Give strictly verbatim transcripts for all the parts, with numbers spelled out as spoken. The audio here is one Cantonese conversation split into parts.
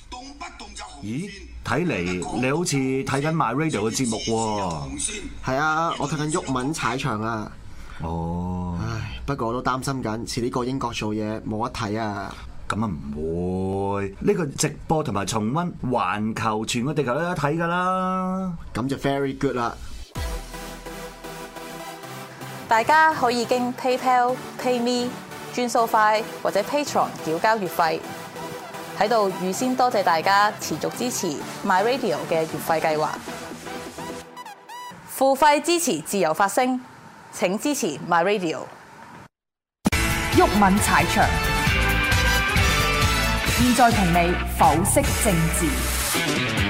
咦，睇嚟你好似睇緊 My Radio 嘅節目喎。 係啊，我睇緊毓民踩場啊。 哦， 唉，不過我都擔心緊，遲啲過英國做嘢冇得睇啊。 咁啊唔會，呢個直播同埋重溫，環球全個地球都有得睇㗎啦。 咁就 very good 啦。 大家可以經 PayPal、PayMe、轉數快或者 Patreon 繳交月費。喺度預先多謝大家持續支持 My Radio 嘅月費計劃。付費支持自由發聲，請支持 My Radio。 毓民踩場，現在同你剖析政治。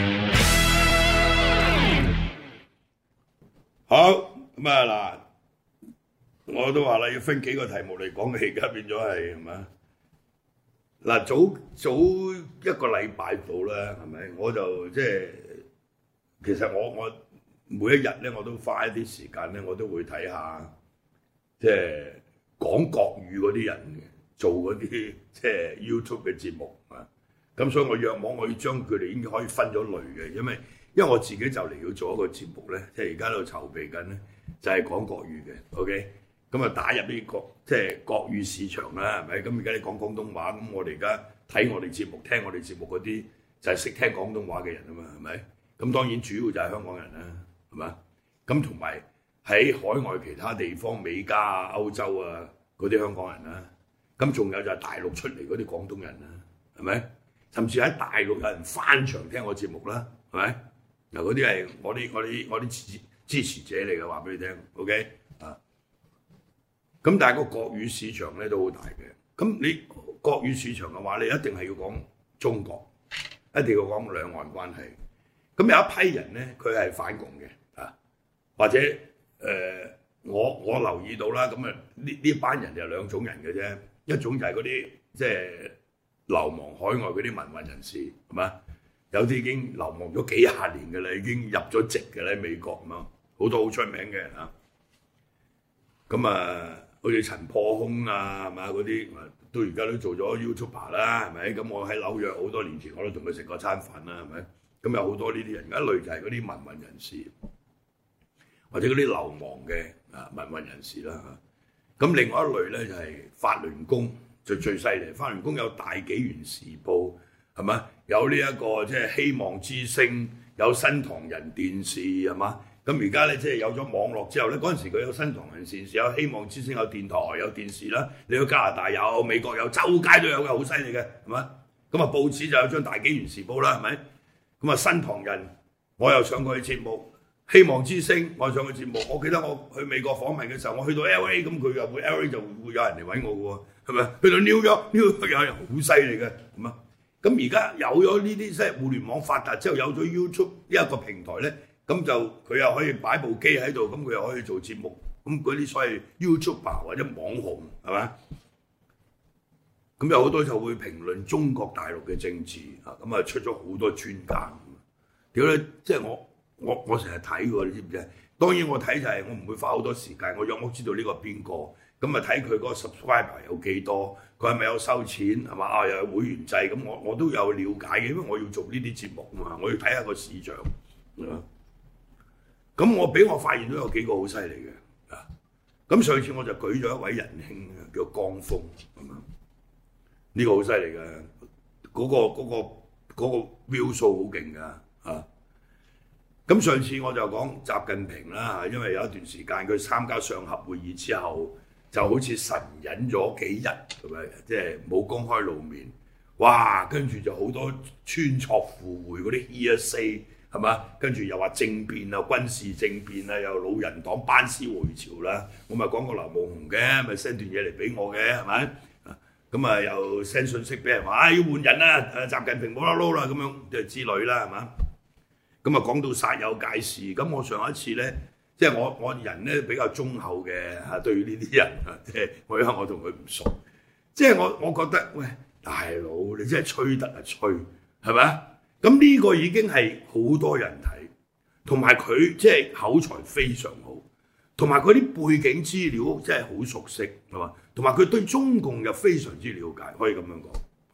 好咁啊嗱，我都話啦，要分幾個題目嚟講嘅，而家變咗係係嘛？嗱，早早一個禮拜到啦，係咪？我就即係其實我我每一日咧，我都花一啲時間咧，我都會睇下即係講國語嗰啲人做嗰啲即係 YouTube 嘅節目啊。咁所以我約網我要將佢哋已經可以分咗類嘅，因為因為我自己就嚟要做一個節目咧，即係而家喺度籌備緊咧，就係講國語嘅 ，OK。咁啊打入呢個即係國語市場啦，係咪？咁而家你講廣東話，咁我哋而家睇我哋節目、聽我哋節目嗰啲就係識聽廣東話嘅人啊嘛，係咪？咁當然主要就係香港人啦，係嘛？咁同埋喺海外其他地方，美加啊、歐洲啊嗰啲香港人啦，咁仲有就係大陸出嚟嗰啲廣東人啦，係咪？甚至喺大陸有人翻牆聽我節目啦，係咪？嗱，嗰啲係我啲我啲我啲支支持者嚟嘅，話俾你聽 ，OK 啊？咁但係個國語市場咧都好大嘅，咁你國語市場嘅話，你一定係要講中國，一定要講兩岸關係。咁有一批人咧，佢係反共嘅啊，或者誒、呃、我我留意到啦，咁啊呢呢班人就兩種人嘅啫，一種就係嗰啲即係流亡海外嗰啲民運人士，係嘛？有啲已經流亡咗幾廿年嘅啦，已經入咗籍嘅咧美國咁樣，好多好出名嘅人啊。咁啊〜好似陳破空啊，係嘛嗰啲，到而家都做咗 YouTuber 啦，係咪？咁我喺紐約好多年前我都同佢食過餐飯啦，係咪？咁有好多呢啲人，一類就係嗰啲民運人士，或者嗰啲流亡嘅啊民運人士啦。咁另外一類咧就係法輪功，就最犀利。法輪功有大紀元時報，係嘛？有呢、這、一個即係希望之聲，有新唐人電視，係嘛？咁而家咧，即係有咗網絡之後咧，嗰陣時佢有新唐人電視，有希望之聲，有電台，有電視啦。你去加拿大有，美國有，周街都有嘅，好犀利嘅，係嘛？咁啊，報紙就有張大紀元時報啦，係咪？咁啊，新唐人我又上過去節目，希望之聲我上去節目。我記得我去美國訪問嘅時候，我去到 L A， 咁佢又會 L A 就會有人嚟揾我嘅喎，係咪？去到 New York，New York 有人好犀利嘅，係嘛？咁而家有咗呢啲即係互聯網發達之後，有咗 YouTube 呢一個平台咧。咁就佢又可以擺部機喺度，咁佢又可以做節目，咁嗰啲所謂 YouTuber 或者網紅係嘛？咁有好多就會評論中國大陸嘅政治啊，咁啊出咗好多專家。屌咧，即係我我我成日睇喎，你知唔知？當然我睇就係我唔會花好多時間，我約莫知道呢個邊個，咁啊睇佢嗰個 subscriber 有幾多，佢係咪有收錢係嘛？啊又有會員制，咁我我都有了解嘅，因為我要做呢啲節目啊嘛，我要睇下個市場啊。咁我俾我發現都有幾個好犀利嘅啊！咁上次我就舉咗一位仁兄叫江峰咁樣，呢、這個好犀利嘅，嗰、那個嗰、那個嗰、那個 view 數好勁㗎啊！咁上次我就講習近平啦，因為有一段時間佢參加上合會議之後，就好似神隱咗幾日咁樣，即係冇公開露面。哇！跟住就好多穿鑿附會嗰啲 hearsay。係嘛？跟住又話政變啊、軍事政變啊，又老人黨班師回朝啦。我咪講過劉夢熊嘅，咪 send 段嘢嚟俾我嘅，係咪？咁啊又 send 信息俾人話啊要換人啦，誒習近平冇得撈啦咁樣即係之類啦，係嘛？咁啊講到煞有介事，咁我上一次咧，即係我我人咧比較忠厚嘅嚇，對於呢啲人啊，即係我因為我同佢唔熟，即係我我覺得喂大佬你真係吹得啊吹，係咪？咁呢個已經係好多人睇，同埋佢即係口才非常好，同埋佢啲背景資料真係好熟悉，係嘛？同埋佢對中共又非常之了解，可以咁樣講，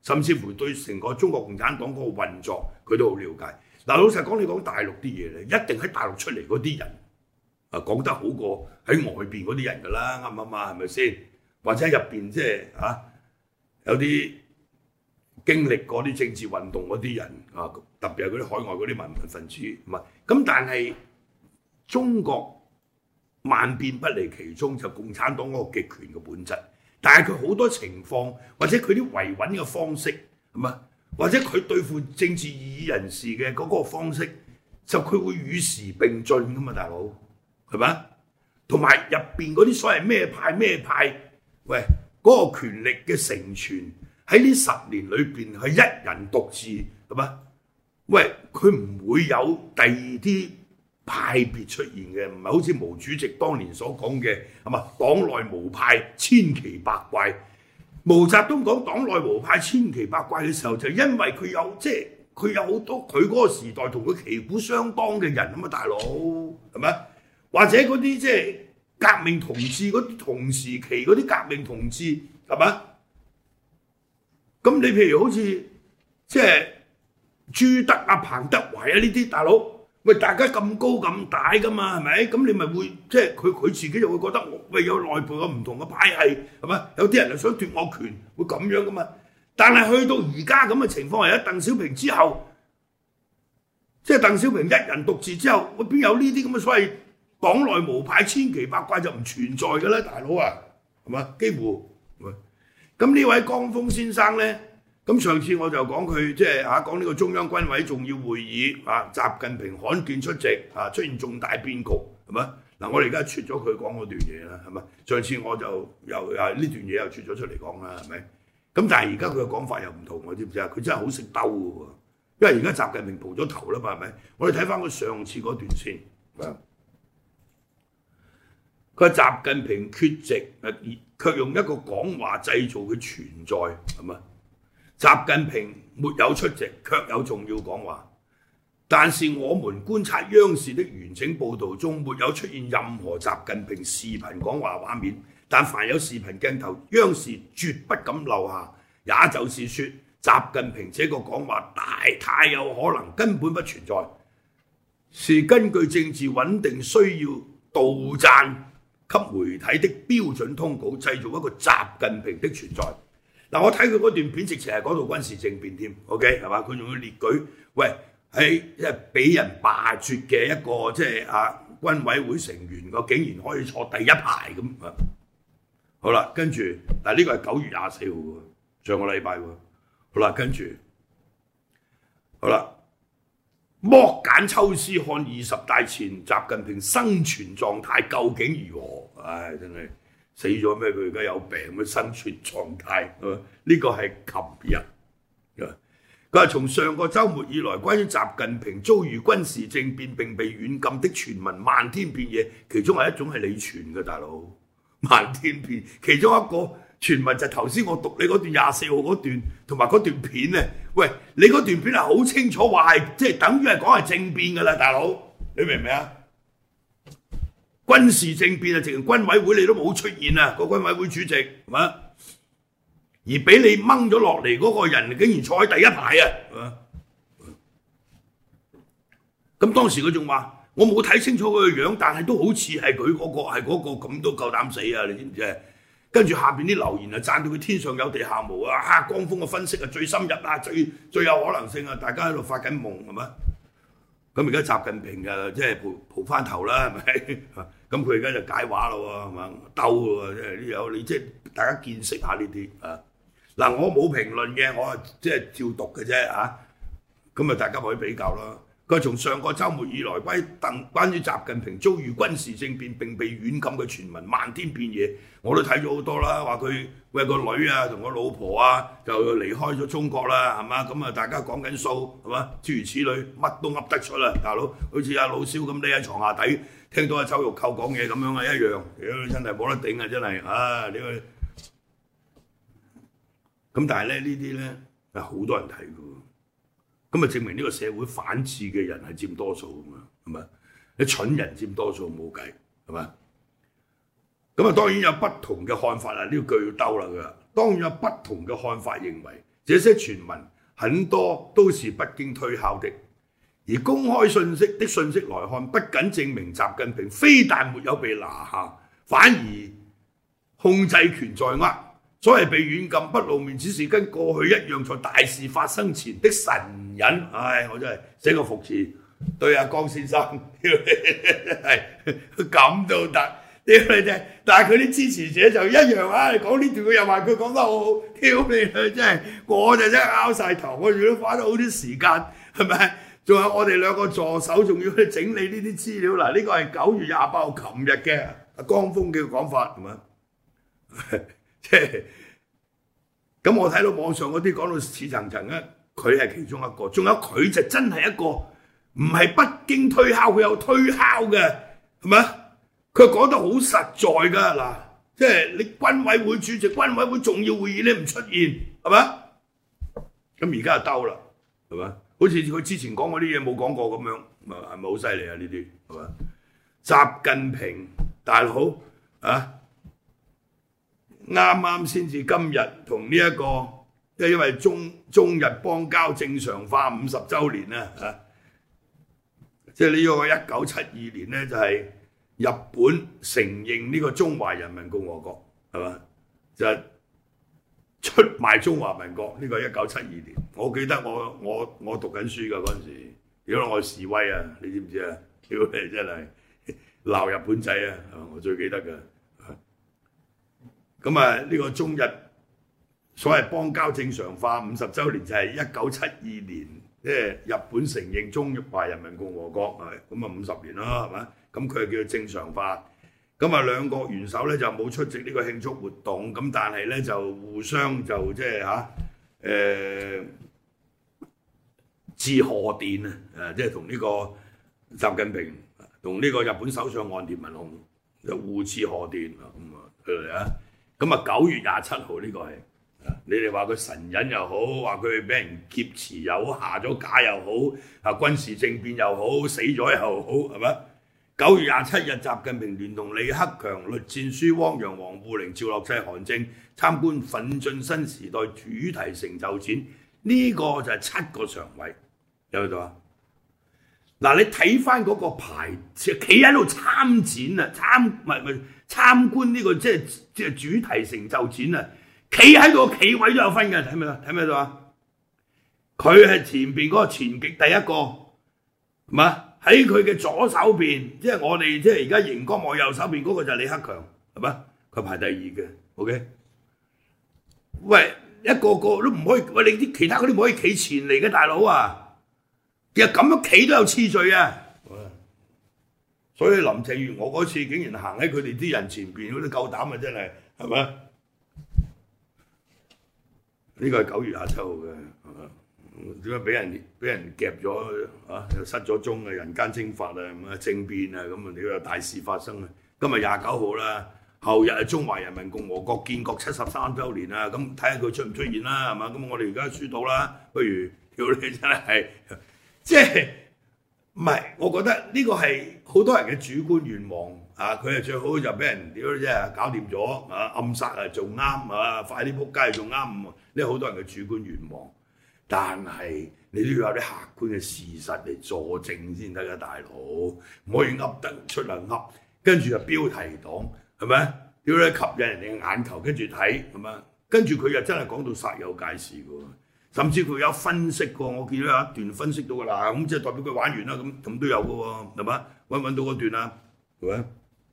甚至乎對成個中國共產黨嗰個運作佢都好了解。嗱，老實講，你講大陸啲嘢咧，一定喺大陸出嚟嗰啲人啊講得好過喺外邊嗰啲人㗎啦，啱唔啱啊？係咪先？或者入邊即係啊有啲經歷過啲政治運動嗰啲人啊，特別係嗰啲海外嗰啲民運分子，唔係咁，但係中國萬變不離其宗，就共產黨嗰個極權嘅本質。但係佢好多情況，或者佢啲維穩嘅方式，係嘛？或者佢對付政治異議人士嘅嗰個方式，就佢會與時並進㗎嘛，大佬，係咪？同埋入邊嗰啲所謂咩派咩派，喂，嗰、那個權力嘅成傳喺呢十年裏邊係一人獨治，係嘛？喂，佢唔會有第二啲派別出現嘅，唔係好似毛主席當年所講嘅，係嘛？黨內無派，千奇百怪。毛澤東講黨內無派千奇百怪嘅時候，就因為佢有即係佢有好多佢嗰個時代同佢旗鼓相當嘅人啊嘛，大佬係咪？或者嗰啲即係革命同志嗰啲同時期嗰啲革命同志係咪？咁你譬如好似即係朱德啊、彭德懷啊呢啲大佬。喂，大家咁高咁大噶嘛，係咪？咁你咪會即係佢佢自己就會覺得，喂有內部嘅唔同嘅派系，係咪？有啲人就想奪我權，會咁樣噶嘛。但係去到而家咁嘅情況係喺鄧小平之後，即係鄧小平一人獨治之後，邊有呢啲咁嘅所謂黨內無派千奇百怪就唔存在嘅啦，大佬啊，係嘛？幾乎。咁呢位江峰先生咧。咁上次我就講佢即係嚇講呢個中央軍委重要會議啊，習近平罕見出席啊，出現重大變局係咪？嗱，我哋而家出咗佢講嗰段嘢啦，係咪？上次我就又啊呢段嘢又出咗出嚟講啦，係咪？咁但係而家佢嘅講法又唔同，我知唔知啊？佢真係好識兜嘅喎，因為而家習近平蒲咗頭啦嘛，係咪？我哋睇翻佢上次嗰段先，佢話習近平缺席，卻用一個講話製造佢存在，係咪？習近平沒有出席，卻有重要講話。但是我們觀察央視的完整報導中，沒有出現任何習近平視頻講話畫面。但凡有視頻鏡頭，央視絕不敢漏下。也就是說，習近平這個講話大太有可能根本不存在，是根據政治穩定需要杜撰給媒體的標準通稿，製造一個習近平的存在。嗱，我睇佢嗰段片，直情係講到軍事政變添 ，OK 係嘛？佢仲要列舉，喂喺即係俾人罷黜嘅一個即係啊軍委會成員個，竟然可以坐第一排咁啊！好啦，跟住嗱呢個係九月廿四號喎，上個禮拜喎。好啦，跟住好啦，剝繭抽絲看二十大前習近平生存狀態究竟如何？唉，真係〜死咗咩？佢而家有病嘅生存狀態，呢個係琴日。佢話從上個週末以來，關於習近平遭遇軍事政變並被軟禁的傳聞漫天遍野，其中係一種係你傳嘅，大佬漫天遍。其中一個傳聞就係頭先我讀你嗰段廿四號嗰段，同埋嗰段片咧。喂，你嗰段片係好清楚話係即係等於係講係政變㗎啦，大佬，你明唔明啊？軍事政變啊，直情軍委會你都冇出現啊，個軍委會主席係嘛？而俾你掹咗落嚟嗰個人，竟然坐喺第一排啊！係嘛？咁當時佢仲話：我冇睇清楚佢個樣，但係都好似係佢嗰個係嗰個，咁都夠膽死啊！你知唔知啊？跟住下邊啲留言啊，讚到佢天上有地下無啊！嚇，江峰嘅分析啊最深入啊，最最有可能性啊！大家喺度發緊夢係嘛？咁而家習近平嘅即係蒲蒲翻頭啦，係咪？咁佢而家就解話咯喎，係嘛？兜咯喎，即係有你即係大家見識下呢啲啊。嗱，我冇評論嘅，我係即係照讀嘅啫嚇。咁啊，大家可以比較啦。佢從上個週末以來，關於鄧關於習近平遭遇軍事政變並被軟禁嘅傳聞漫天遍野，我都睇咗好多啦。話佢喂個女啊同個老婆啊就離開咗中國啦，係嘛？咁啊大家講緊數係嘛？諸如此類，乜都噏得出啦，大佬。好似阿老蕭咁匿喺床下底，聽到阿周玉蔻講嘢咁樣啊一樣，屌真係冇得頂啊！真係啊呢個咁，但係咧呢啲咧係好多人睇嘅喎。咁啊，證明呢個社會反智嘅人係佔多數啊嘛，係咪？你蠢人佔多數冇計，係咪？咁啊，當然有不同嘅看法啦，呢個句要兜啦佢。當然有不同嘅看法認為， 這些傳聞很多都是北京推敲的。而公開信息的信息來看，不僅證明習近平非但沒有被拿下，反而控制權在握。所謂被軟禁不露面，只是跟過去一樣，在大事發生前的神隱。唉，我真係寫個服詞對阿江先生，係咁都得。屌你啫！但係佢啲支持者就一樣啊！講呢段佢又話佢講得好好，屌你啊！真係我就真係拗晒頭，我如果花咗好啲時間，係咪？仲有我哋兩個助手，仲要去整理呢啲資料嗱。呢個係九月廿八號琴日嘅阿江峰嘅講法，係咪？即係咁，我睇到網上嗰啲講到似層層咧，佢係其中一個，仲有佢就真係一個唔係北京推敲，佢有推敲嘅，係咪？佢講得好實在㗎嗱，即係你軍委會主席、軍委會重要會議你唔出現，係咪？咁而家就兜啦，係咪？好似佢之前講嗰啲嘢冇講過咁樣，係咪好犀利啊？呢啲係咪？習近平大佬啊，啱啱先至今日同呢一個，即係因為中中日邦交正常化五十週年啦啊，即係呢個一九七二年咧就係、是。日本承認呢個中華人民共和國係嘛？就係、出賣中華民國呢、這個一九七二年，我記得我我我讀緊書㗎嗰陣時，如果我示威啊，你知唔知啊？屌你真係鬧日本仔啊！我最記得㗎。咁啊，呢個中日所謂邦交正常化五十週年就係一九七二年，即係日本承認中華人民共和國係咁啊五十年啦，係咪？咁佢係叫做正常化。咁啊兩國元首咧就冇出席呢個慶祝活動，咁但係咧就互相就即係嚇誒致賀電啊，誒即係同呢個習近平同呢個日本首相岸田文雄就互致賀電啊，咁啊佢哋啊，咁啊九月廿七號呢個係。你哋話佢神隱又好，話佢俾人劫持又好，下咗架又好，啊軍事政變又好，死咗又好，係咪？九月廿七日，習近平聯同李克強、栗戰書、汪洋、王滬寧、趙樂際、韓正參觀奮進新時代主題成就展，呢、這個就係七個常委，有冇到啊？嗱，你睇翻嗰個牌，企喺度參展啊，參唔係唔係參觀呢、這個即係即係主題成就展啊！企喺度個企位都有分嘅，睇唔睇到？睇唔睇到啊？佢係前邊嗰個前極第一個，係嘛？喺佢嘅左手邊，即係我哋即係而家熒光幕右手邊嗰個就係李克強，係嘛？佢排第二嘅 ，OK？ 喂，一個個都唔可以，喂你啲其他嗰啲唔可以企前嚟嘅大佬啊！其實咁樣企都有次序啊！所以林鄭月娥嗰次竟然行喺佢哋啲人前邊，嗰啲夠膽啊！真係係咪？呢個係九月廿七號嘅，點解俾人俾人夾咗啊？又失咗蹤啊！人間蒸發啊！咁啊政變啊！咁啊呢個大事發生啊！今日廿九號啦，後日係中華人民共和國建國七十三週年啊！咁睇下佢出唔出現啦，係嘛？咁我哋而家輸到啦，不如屌你真係，即係唔係？我覺得呢個係好多人嘅主觀願望。啊！佢係最好就俾人屌啫，搞掂咗啊！暗殺啊，做啱啊！快啲撲街做啱，呢好多人嘅主觀願望。但係你都要有啲客觀嘅事實嚟佐證先得㗎，大佬，唔可以噏得出嚟噏，跟住就標題黨係咪？屌你吸引人哋嘅眼球，跟住睇係咪？跟住佢又真係講到煞有介事㗎，甚至佢有分析過，我見到有一段分析到㗎啦，咁即係代表佢玩完啦，咁咁都有㗎喎，係嘛？揾唔揾到嗰段啊？係咪？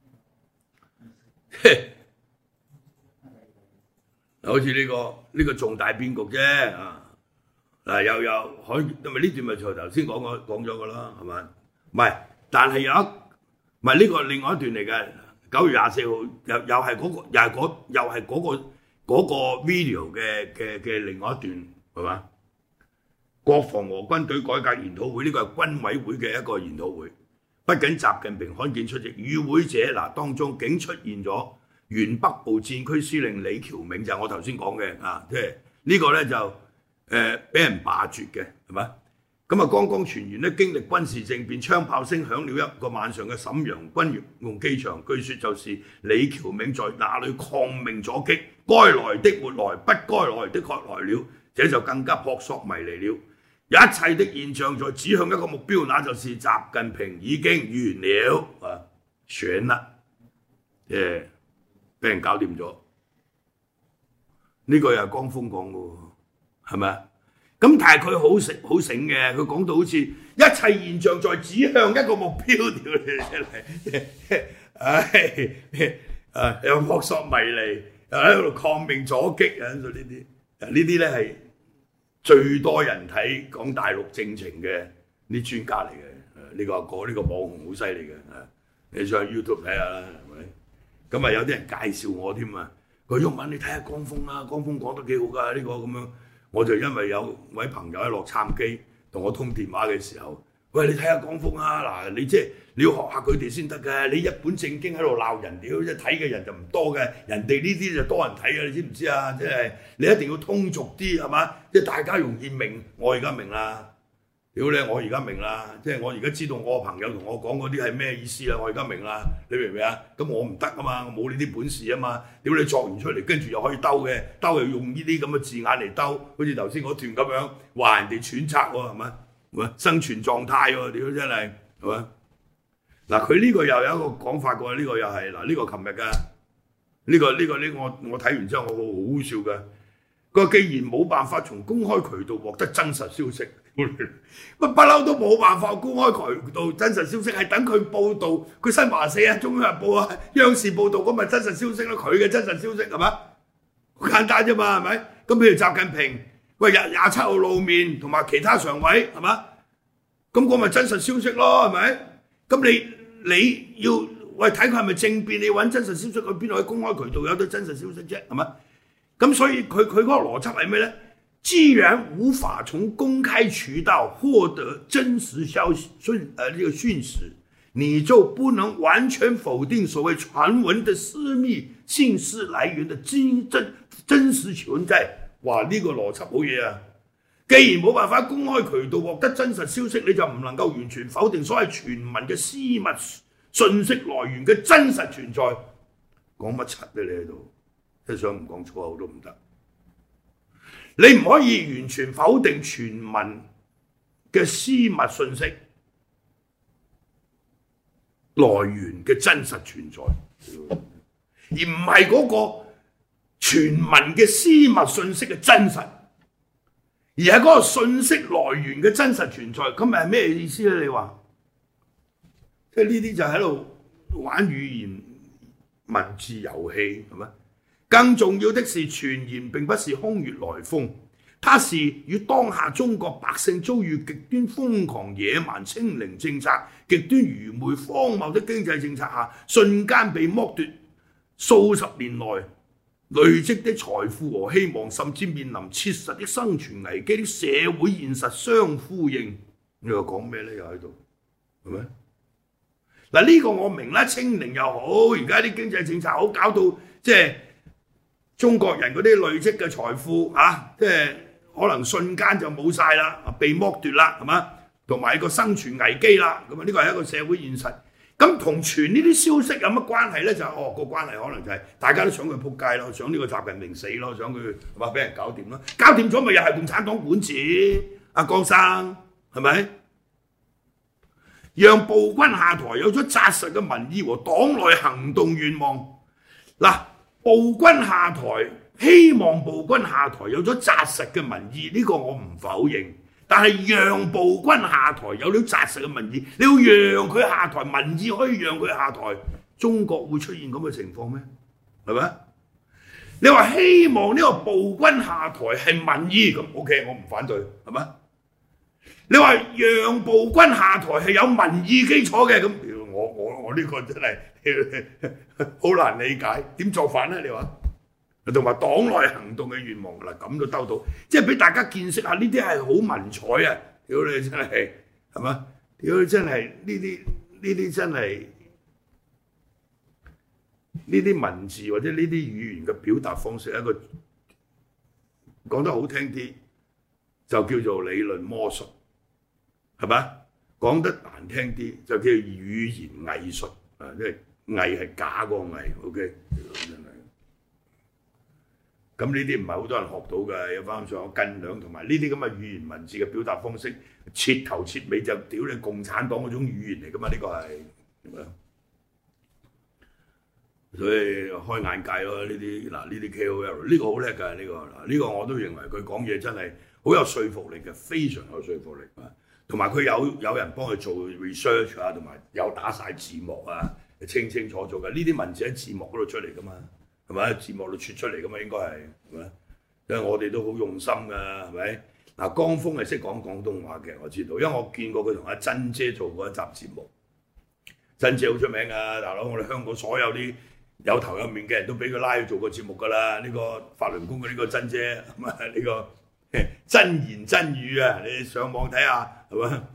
好似呢、這個呢、這個重大變局啫啊！嗱又又可以，因為呢段咪就頭先講過講咗噶啦，係咪？唔係，但係有一唔係呢個另外一段嚟嘅，九月廿四號又又係嗰、那個又係嗰又係嗰個嗰、那個 video 嘅嘅嘅另外一段係嘛？國防和軍隊改革研討會呢、這個係軍委會嘅一個研討會。不僅習近平罕見出席，與會者嗱當中竟出現咗原北部戰區司令李喬銘，就係、是、我頭先講嘅啊，即係呢個咧就誒俾、呃、人罷黜嘅，係咪？咁啊剛剛傳言咧經歷軍事政變，槍炮聲響了一個晚上嘅瀋陽軍用機場，據說就是李喬銘在那裏抗命阻擊，該來的沒來，不該來的確來了。 這就更加撲朔迷離了。一切的現象在指向一個目標，那就是習近平已經完了啊，選啦，誒，俾人搞掂咗。呢個又係江峰講嘅喎，係咪啊？咁但係佢好醒好醒嘅，佢講到好似一切現象在指向一個目標，屌你真係，唉，啊又撲朔迷離，又喺度抗命阻擊啊！呢啲呢啲咧係最多人睇講大陸政情嘅啲專家嚟嘅，呢個阿哥呢個網紅好犀利嘅，你上 YouTube 睇下啦，係咪？咁啊有啲人介紹我添啊，佢毓民你睇下江峰啦，江峰講得幾好㗎，呢個咁樣。我就因為有位朋友喺洛杉磯同我通電話嘅時候，喂，你睇下江峰啊，嗱你即係你要學下佢哋先得嘅，你一本正經喺度鬧人，屌即係睇嘅人就唔多嘅，人哋呢啲就多人睇嘅，你知唔知啊？即係你一定要通俗啲係嘛，即係大家容易明。我而家明啦，屌你！我而家明啦，即係我而家知道我朋友同我講嗰啲係咩意思啦，我而家明啦，你明唔明啊？咁我唔得啊嘛，我冇呢啲本事啊嘛，屌你作完出嚟，跟住又可以兜嘅，兜又用呢啲咁嘅字眼嚟兜，好似頭先嗰段咁樣話人哋揣測喎，係咪？生存狀態喎，屌真係係咪？嗱，佢呢個又有一個講法喎，呢個又係嗱呢個琴日㗎，呢個呢個呢我我睇完之後我好好笑㗎。佢話既然冇辦法從公開渠道獲得真實消息，乜不嬲都冇辦法公開渠道真實消息，係等佢報導，佢新華社啊、中央日報啊、央視報導咁咪真實消息咯，佢嘅真實消息係嘛？好簡單啫嘛，係咪？咁譬如習近平，喂廿廿七號露面，同埋其他常委係嘛？咁嗰咪真實消息咯，係咪？咁你你要喂睇佢係咪政變，你揾真實消息，去邊度去公開渠道有得真實消息啫，係咪？咁所以佢佢嗰個邏輯係咩咧？既然無法從公開渠道獲得真實消息訊呃這個訊息，你就不能完全否定所謂傳聞的私密信息來源的真真真實存在。哇！呢、這個邏輯好嘢啊！既然冇辦法公開渠道獲得真實消息，你就唔能夠完全否定所謂傳聞嘅私密信息來源嘅真實存在。講乜柒咧？你喺度？即想唔講粗口都唔得，你唔可以完全否定傳聞嘅私密信息來源嘅真實存在，而唔係嗰個傳聞嘅私密信息嘅真實，而係嗰個信息來源嘅真實存在。咁咪係咩意思咧？你話即係呢啲就喺度玩語言文字遊戲係咪？更重要的是，傳言並不是空穴來風，它是與當下中國百姓遭遇極端瘋狂野蠻清零政策、極端愚昧荒謬的經濟政策下，瞬間被剝奪數十年來累積的財富和希望，甚至面臨切實的生存危機的社會現實相呼應。你話講咩咧？又喺度係咪？嗱呢個我明啦，清零又好，而家啲經濟政策好，搞到即係。中國人嗰啲累積嘅財富啊，即係可能瞬間就冇晒啦，被剝奪啦，係嘛？同埋個生存危機啦，咁啊呢個係一個社會現實。咁同傳呢啲消息有乜關係咧？就係、哦個關係可能就係大家都想佢撲街咯，想呢個習近平死咯，想佢話俾人搞掂咯，搞掂咗咪又係共產黨管治？阿江生係咪？讓暴君下台有咗紮實嘅民意和黨內行動願望。嗱。暴君下台，希望暴君下台有咗紮實嘅民意，呢、這個我唔否認。但係讓暴君下台有咗紮實嘅民意，你要讓佢下台，民意可以讓佢下台，中國會出現咁嘅情況咩？係咪？你話希望呢個暴君下台係民意，咁 OK， 我唔反對，係咪？你話讓暴君下台係有民意基礎嘅，咁我我我呢個真係好難理解，點做法咧？你話同埋黨內行動嘅願望嗱，咁都兜到，即係俾大家見識下呢啲係好文采啊！屌你真係係嘛？屌你真係呢啲呢啲真係呢啲文字或者呢啲語言嘅表達方式，一個講得好聽啲就叫做理論魔術，係咪？講得難聽啲就叫語言藝術啊！即係偽係假個偽 ，OK， 真係。 咁呢啲唔係好多人學到嘅，有翻上有斤兩，同埋呢啲咁嘅語言文字嘅表達方式，徹頭徹尾就屌你共產黨嗰種語言嚟噶嘛？呢、這個係，所以開眼界咯。呢啲嗱呢啲 K O L 呢個好叻㗎，呢、這個嗱呢、這個我都認為佢講嘢真係好有說服力嘅，非常有說服力啊！同埋佢有有人幫佢做 research 啊，同埋有打晒字幕啊，清清楚楚嘅。呢啲文字喺字幕嗰度出嚟㗎嘛。係咪？字幕度撮出嚟噶嘛，應該係係咪？因為我哋都好用心㗎，係咪？嗱，江峰係識講廣東話嘅，我知道，因為我見過佢同阿珍姐做過一集節目。珍姐好出名㗎，大佬，我哋香港所有啲有頭有面嘅人都俾佢拉去做過節目㗎啦。呢、這個法輪功嘅呢個珍姐，咁啊呢個真言真語啊，你上網睇下係咪？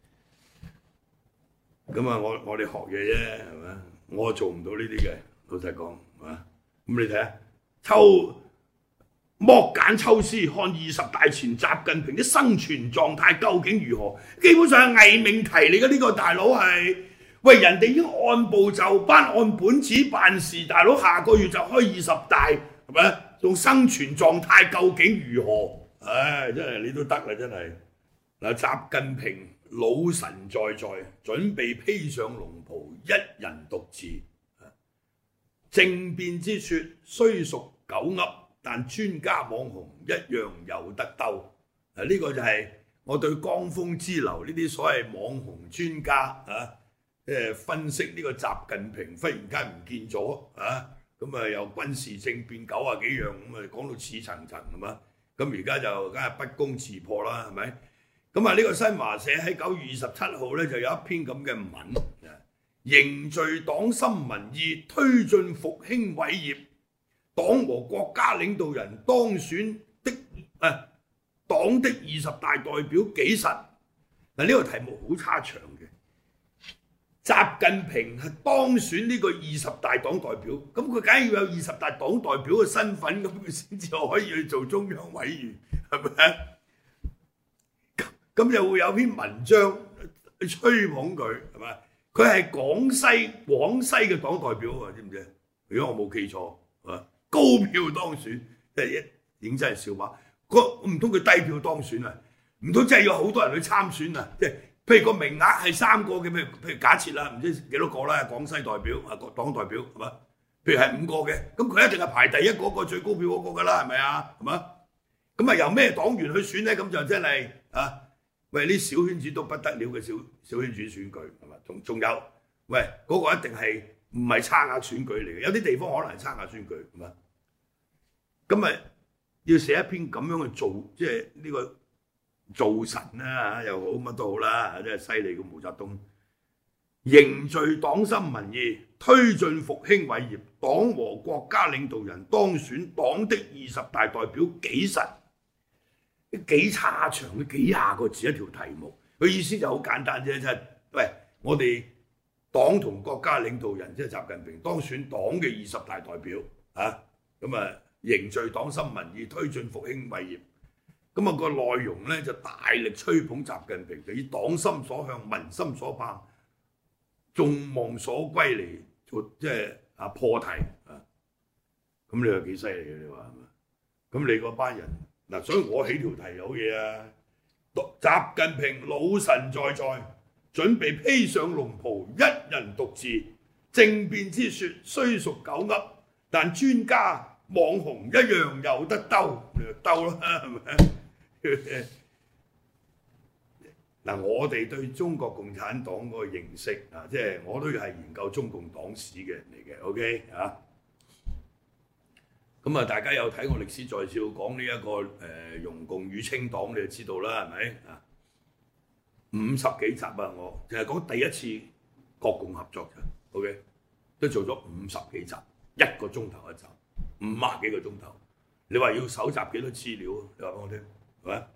咁啊，我我哋學嘢啫，係咪？我做唔到呢啲嘅，老實講係嘛？咁你睇下，抽剝繭抽絲看二十大前習近平啲生存狀態究竟如何？基本上係偽命題嚟嘅，呢個大佬係，喂人哋已經按部就班按本子辦事，大佬下個月就開二十大，係咪？仲生存狀態究竟如何？唉，真係你都得啦，真係嗱，習近平老神在在，準備披上龍袍，一人獨自。政辯之説雖屬狗噏，但專家網紅一樣有得鬥。嗱、啊，呢、這個就係我對江峰之流呢啲所謂網紅專家啊，誒分析呢個習近平忽然間唔見咗啊，咁啊又軍事政變九啊幾樣，咁啊講到似層層係嘛，咁而家就梗係不攻自破啦，係咪？咁啊呢個新華社喺九月二十七號咧就有一篇咁嘅文。凝聚黨心民意，推進復興偉業，黨和國家領導人當選的誒、啊、黨的二十大代表紀實。嗱呢個題目好差長嘅，習近平係當選呢個二十大黨代表，咁佢梗係要有二十大黨代表嘅身份，咁佢先至可以去做中央委員，係咪？咁又會有篇文章去吹捧佢，係咪？佢係廣西廣西嘅黨代表啊，知唔知？如果我冇記錯，啊高票當選，真係一認真係笑話。唔通佢低票當選啊？唔通真係有好多人去參選啊？即係譬如個名額係三個嘅，譬如譬如假設啦，唔知幾多個啦，廣西代表啊黨代表係嘛？譬如係五個嘅，咁佢一定係排第一嗰個最高票嗰個㗎啦，係咪啊？係嘛？咁啊由咩黨員去選咧？咁就真係啊！喂，呢小圈子都不得了嘅小小圈子選舉係嘛？仲仲有，喂嗰、那個一定係唔係差額選舉嚟嘅？有啲地方可能係差額選舉係嘛？咁咪要寫一篇咁樣去做，即係呢個造神啦又好乜都好啦，真係犀利嘅毛澤東。凝聚黨心民意，推進復興偉業，黨和國家領導人當選黨的二十大代表紀實。幾差長嘅幾廿個字一條題目，佢意思就好簡單啫，就係喂我哋黨同國家領導人即係習近平當選黨嘅二十大代表啊，咁啊凝聚黨心民意，推進復興偉業。咁啊個內容咧就大力吹捧習近平，就以黨心所向、民心所盼、眾望所歸嚟做即係啊破題啊。咁你話幾犀利嘅你話係嘛？咁你嗰班人。嗱，所以我起條題有嘢啊！習近平老神在在，準備披上龍袍，一人獨自。政變之説雖屬狗噏，但專家網紅一樣有得鬥，你就鬥啦，係咪？嗱，我哋對中國共產黨嗰個認識啊，即係我都係研究中共黨史嘅人嚟嘅 ，OK 啊？咁啊，大家有睇我歷史在笑講呢一個誒、呃、容共與清黨，你就知道啦，係咪啊？五十幾集啊，我淨係講第一次國共合作啫 ，OK， 都做咗五十幾集，一個鐘頭一集，五廿幾個鐘頭。你話要搜集幾多資料啊？你話俾我聽，係咪？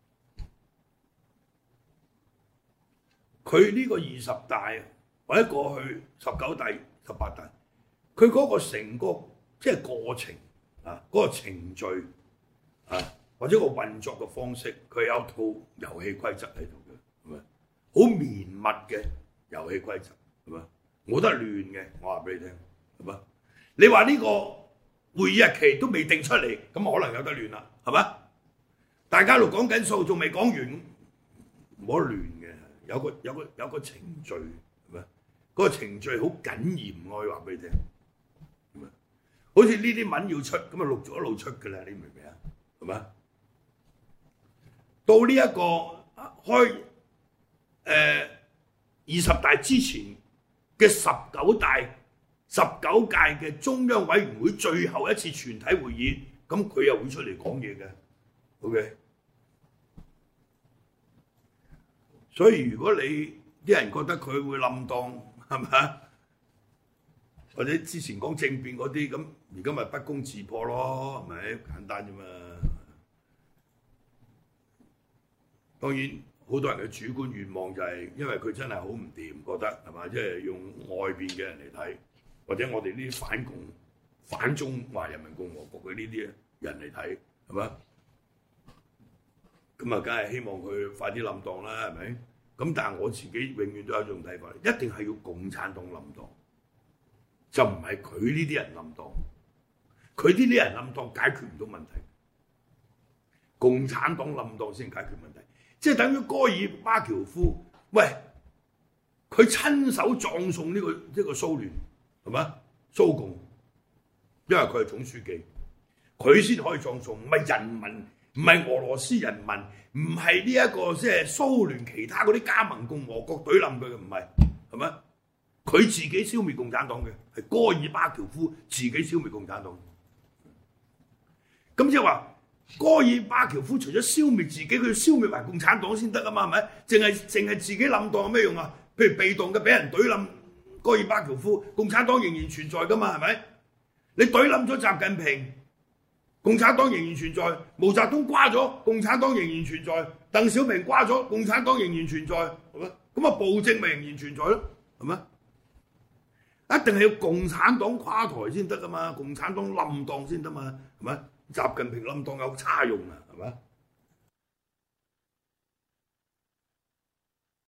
佢呢個二十大或者過去十九大、十八大，佢嗰個成個即係過程。啊！嗰、那個程序啊，或者個運作嘅方式，佢有套遊戲規則喺度嘅，係咪？好綿密嘅遊戲規則，係咪？冇得亂嘅，我話俾你聽，係咪？你話呢個會議日期都未定出嚟，咁可能有得亂啦，係嘛？大家喺度講緊數，仲未講完，冇得亂嘅，有個有個有個程序，係咪？嗰個程序好緊嚴，我可以話俾你聽，係咪？好似呢啲文要出，咁啊錄咗一路出㗎啦，你明唔明啊？係嘛？到呢一個開誒二十大之前嘅十九大、十九屆嘅中央委員會最後一次全體會議，咁佢又會出嚟講嘢嘅 ，OK。所以如果你啲人覺得佢會冧檔，係咪？或者之前講政變嗰啲，咁而家咪不攻自破咯，係咪？簡單啫嘛。當然好多人嘅主觀願望就係因為佢真係好唔掂，覺得係嘛？即係用外邊嘅人嚟睇，或者我哋呢啲反共、反中華人民共和國嘅呢啲人嚟睇，係嘛？咁啊，梗係希望佢快啲冧檔啦，係咪？咁但係我自己永遠都有一種睇法，一定係要共產黨冧檔，就唔係佢呢啲人冧檔。佢呢啲人冧檔解決唔到問題，共產黨冧檔先解決問題。即係等於戈爾巴喬夫，喂，佢親手葬送呢、呢個呢、呢個蘇聯，係嘛？蘇共，因為佢係總書記，佢先可以葬送，唔係人民。唔係俄羅斯人民，唔係呢一個即係蘇聯其他嗰啲加盟共和國懟冧佢嘅，唔係，係咪？佢自己消滅共產黨嘅，係戈爾巴喬夫自己消滅共產黨。咁即係話，戈爾巴喬夫除咗消滅自己，佢要消滅埋共產黨先得啊嘛，係咪？淨係淨係自己冧檔有咩用啊？譬如被動嘅俾人懟冧戈爾巴喬夫，共產黨仍然存在噶嘛，係咪？你懟冧咗習近平。共產黨仍然存在，毛澤東瓜咗，共產黨仍然存在；鄧小平瓜咗，共產黨仍然存在，係咪？咁啊，暴政咪仍然存在咯，係咪？一定係要共產黨垮台先得噶嘛，共產黨冧檔先得嘛，係咪？習近平冧檔有叉用啊，係咪？